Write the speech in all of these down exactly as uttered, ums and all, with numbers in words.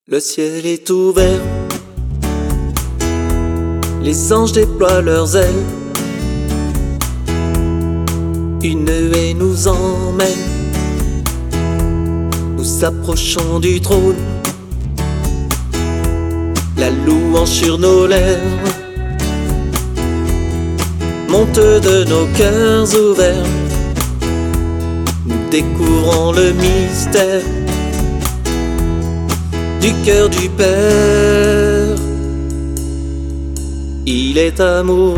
Le ciel est ouvert, les anges déploient leurs ailes, une nuée nous emmène, nous approchons du trône, la louange sur nos lèvres monte de nos cœurs ouverts, nous découvrons le mystère du cœur du Père. Il est amour,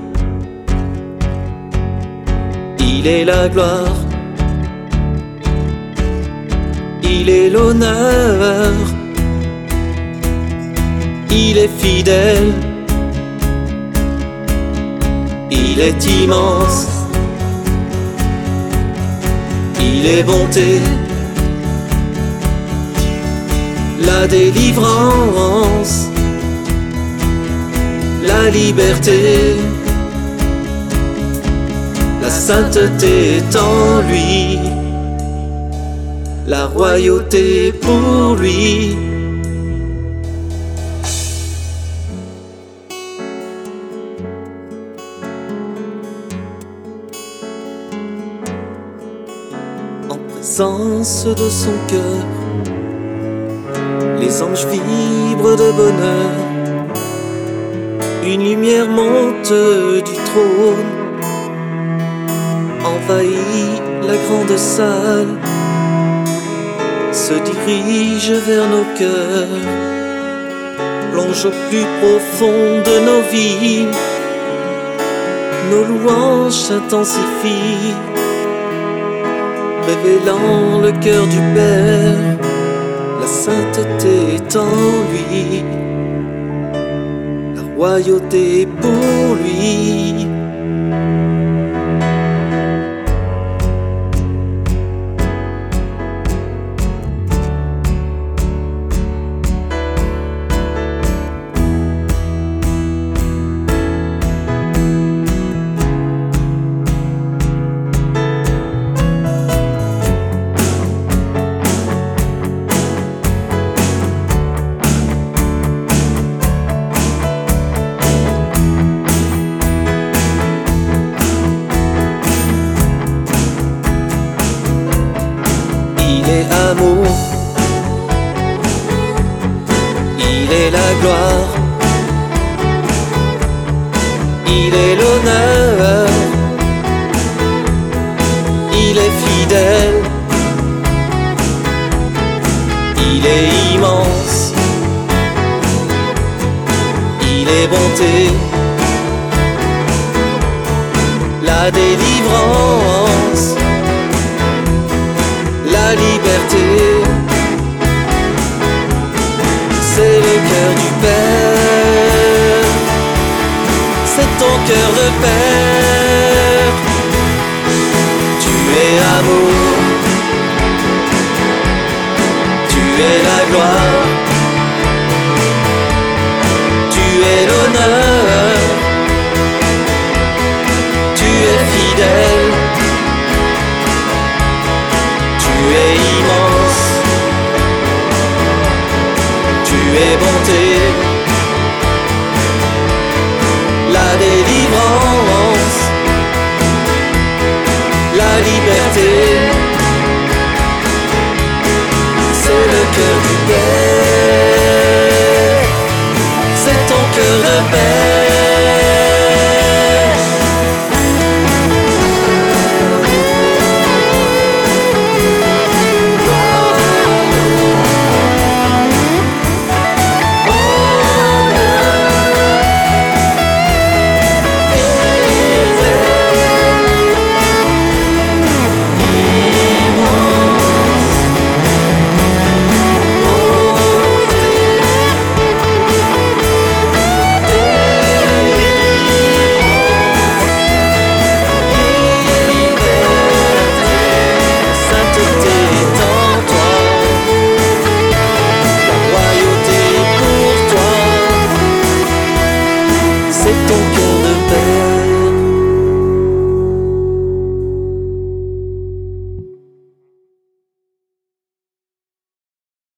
il est la gloire, il est l'honneur, il est fidèle, il est immense, il est bonté, la délivrance, la liberté, la sainteté est en lui, la royauté pour lui. En présence de son cœur, les anges vibrent de bonheur, une lumière monte du trône, envahit la grande salle, se dirige vers nos cœurs, plonge au plus profond de nos vies, nos louanges s'intensifient, révélant le cœur du Père. La sainteté est en lui, la royauté pour lui. Il est amour, il est la gloire, il est l'honneur, il est fidèle, il est immense, il est bonté, la délivrance, la liberté, c'est le cœur du Père, c'est ton cœur de Père. Tu es amour, tu es la gloire, tu es l'honneur, tu es fidèle, tu es immense, tu es bonté,